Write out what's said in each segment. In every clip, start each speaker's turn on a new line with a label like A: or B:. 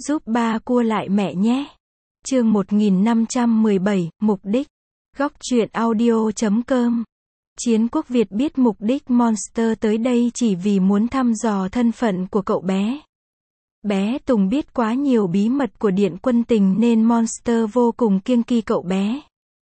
A: Giúp ba cua lại mẹ nhé. Chương 1517, mục đích. Góc truyện audio.com. Chiến Quốc Việt biết mục đích Monster tới đây chỉ vì muốn thăm dò thân phận của cậu bé. Bé Tùng biết quá nhiều bí mật của Điện Quân Tình nên Monster vô cùng kiêng kỵ cậu bé.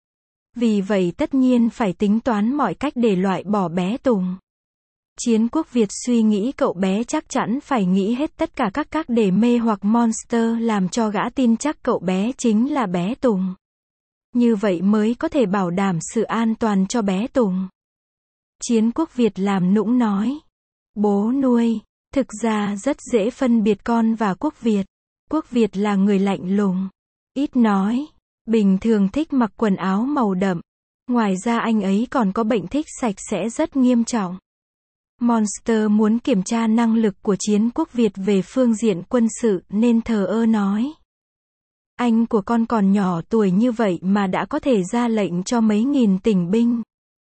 A: Vì vậy tất nhiên phải tính toán mọi cách để loại bỏ bé Tùng. Chiến Quốc Việt suy nghĩ cậu bé chắc chắn phải nghĩ hết tất cả các cách để mê hoặc Monster làm cho gã tin chắc cậu bé chính là bé Tùng. Như vậy mới có thể bảo đảm sự an toàn cho bé Tùng. Chiến Quốc Việt làm nũng nói. Bố nuôi, thực ra rất dễ phân biệt con và Quốc Việt. Quốc Việt là người lạnh lùng, ít nói, bình thường thích mặc quần áo màu đậm. Ngoài ra anh ấy còn có bệnh thích sạch sẽ rất nghiêm trọng. Monster muốn kiểm tra năng lực của Chiến Quốc Việt về phương diện quân sự nên thờ ơ nói. Anh của con còn nhỏ tuổi như vậy mà đã có thể ra lệnh cho mấy nghìn tỉnh binh.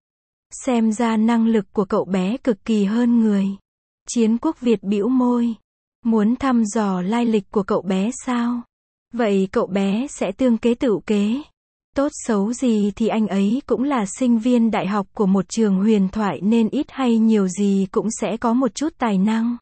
A: Xem ra năng lực của cậu bé cực kỳ hơn người. Chiến Quốc Việt bĩu môi. Muốn thăm dò lai lịch của cậu bé sao? Vậy cậu bé sẽ tương kế tựu kế. Tốt xấu gì thì anh ấy cũng là sinh viên đại học của một trường huyền thoại nên ít hay nhiều gì cũng sẽ có một chút tài năng.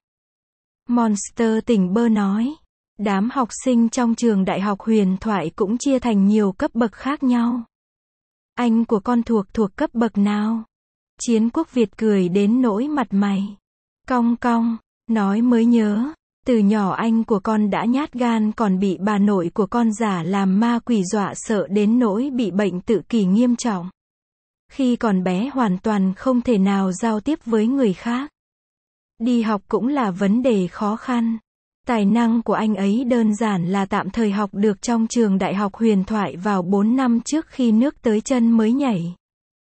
A: Monster tỉnh bơ nói. Đám học sinh trong trường đại học huyền thoại cũng chia thành nhiều cấp bậc khác nhau. Anh của con thuộc cấp bậc nào? Chiến Quốc Việt cười đến nỗi mặt mày cong cong, nói mới nhớ. Từ nhỏ anh của con đã nhát gan còn bị bà nội của con giả làm ma quỷ dọa sợ đến nỗi bị bệnh tự kỷ nghiêm trọng. Khi còn bé hoàn toàn không thể nào giao tiếp với người khác. Đi học cũng là vấn đề khó khăn. Tài năng của anh ấy đơn giản là tạm thời học được trong trường đại học huyền thoại vào 4 năm trước khi nước tới chân mới nhảy.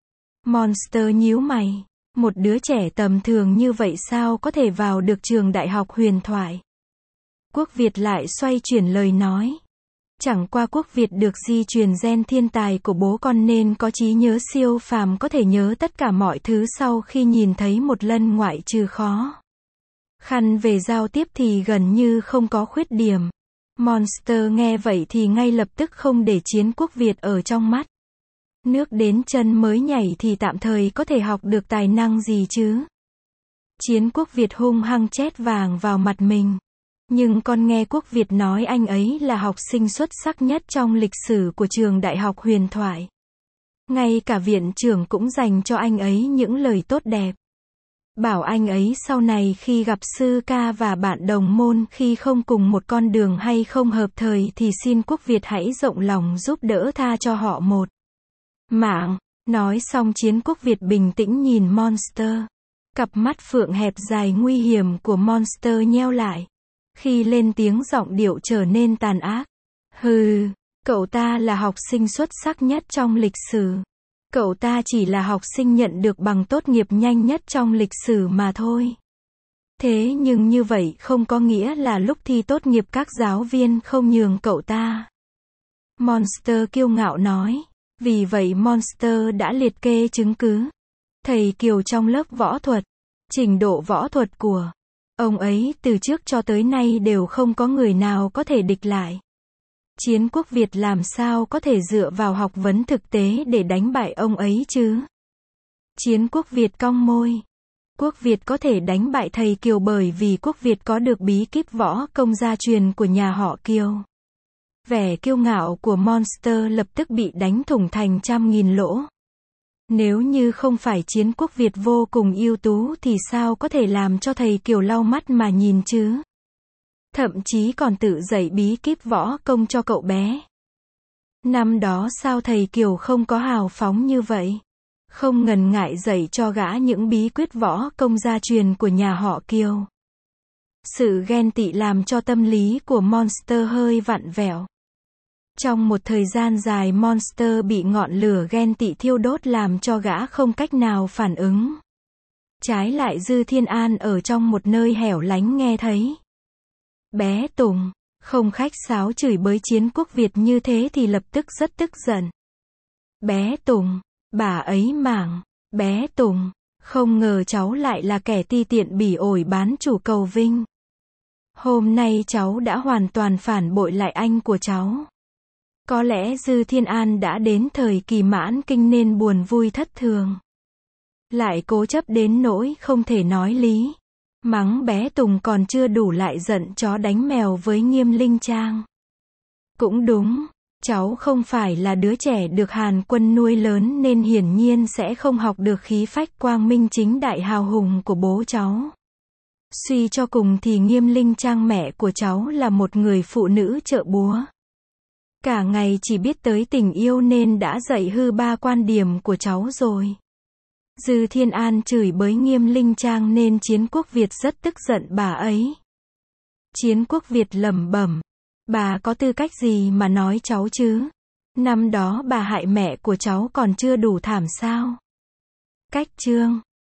A: Monster nhíu mày. Một đứa trẻ tầm thường như vậy sao có thể vào được trường đại học huyền thoại? Quốc Việt lại xoay chuyển lời nói. Chẳng qua Quốc Việt được di truyền gen thiên tài của bố con nên có trí nhớ siêu phàm có thể nhớ tất cả mọi thứ sau khi nhìn thấy một lần ngoại trừ khó khăn về giao tiếp thì gần như không có khuyết điểm. Monster nghe vậy thì ngay lập tức không để Chiến Quốc Việt ở trong mắt. Nước đến chân mới nhảy thì tạm thời có thể học được tài năng gì chứ? Chiến Quốc Việt hung hăng chét vàng vào mặt mình. Nhưng con nghe Quốc Việt nói anh ấy là học sinh xuất sắc nhất trong lịch sử của trường đại học huyền thoại. Ngay cả viện trưởng cũng dành cho anh ấy những lời tốt đẹp. Bảo anh ấy sau này khi gặp sư ca và bạn đồng môn khi không cùng một con đường hay không hợp thời thì xin Quốc Việt hãy rộng lòng giúp đỡ tha cho họ một mạng. Nói xong Chiến Quốc Việt bình tĩnh nhìn Monster. Cặp mắt phượng hẹp dài nguy hiểm của Monster nheo lại. Khi lên tiếng giọng điệu trở nên tàn ác. Hừ, cậu ta là học sinh xuất sắc nhất trong lịch sử. Cậu ta chỉ là học sinh nhận được bằng tốt nghiệp nhanh nhất trong lịch sử mà thôi. Thế nhưng như vậy không có nghĩa là lúc thi tốt nghiệp các giáo viên không nhường cậu ta. Monster kiêu ngạo nói. Vì vậy Monster đã liệt kê chứng cứ. Thầy Kiều trong lớp võ thuật. Trình độ võ thuật của ông ấy từ trước cho tới nay đều không có người nào có thể địch lại. Chiến Quốc Việt làm sao có thể dựa vào học vấn thực tế để đánh bại ông ấy chứ? Chiến Quốc Việt cong môi. Quốc Việt có thể đánh bại thầy Kiều bởi vì Quốc Việt có được bí kíp võ công gia truyền của nhà họ Kiều. Vẻ kiêu ngạo của Monster lập tức bị đánh thủng thành trăm nghìn lỗ. Nếu như không phải Chiến Quốc Việt vô cùng ưu tú thì sao có thể làm cho thầy Kiều lau mắt mà nhìn chứ? Thậm chí còn tự dạy bí kíp võ công cho cậu bé. Năm đó sao thầy Kiều không có hào phóng như vậy? Không ngần ngại dạy cho gã những bí quyết võ công gia truyền của nhà họ Kiều. Sự ghen tị làm cho tâm lý của Monster hơi vặn vẹo. Trong một thời gian dài Monster bị ngọn lửa ghen tị thiêu đốt làm cho gã không cách nào phản ứng. Trái lại Dư Thiên An ở trong một nơi hẻo lánh nghe thấy. Bé Tùng, không khách sáo chửi bới Chiến Quốc Việt như thế thì lập tức rất tức giận. Bé Tùng, bà ấy mảng, bé Tùng, không ngờ cháu lại là kẻ ti tiện bỉ ổi bán chủ cầu vinh. Hôm nay cháu đã hoàn toàn phản bội lại anh của cháu. Có lẽ Dư Thiên An đã đến thời kỳ mãn kinh nên buồn vui thất thường. Lại cố chấp đến nỗi không thể nói lý. Mắng bé Tùng còn chưa đủ lại giận chó đánh mèo với Nghiêm Linh Trang. Cũng đúng, cháu không phải là đứa trẻ được Hàn Quân nuôi lớn nên hiển nhiên sẽ không học được khí phách quang minh chính đại hào hùng của bố cháu. Suy cho cùng thì Nghiêm Linh Trang mẹ của cháu là một người phụ nữ chợ búa. Cả ngày chỉ biết tới tình yêu nên đã dạy hư ba quan điểm của cháu rồi. Dư Thiên An chửi bới Nghiêm Linh Trang nên Chiến Quốc Việt rất tức giận bà ấy. Chiến Quốc Việt lẩm bẩm, bà có tư cách gì mà nói cháu chứ? Năm đó bà hại mẹ của cháu còn chưa đủ thảm sao? Cách chương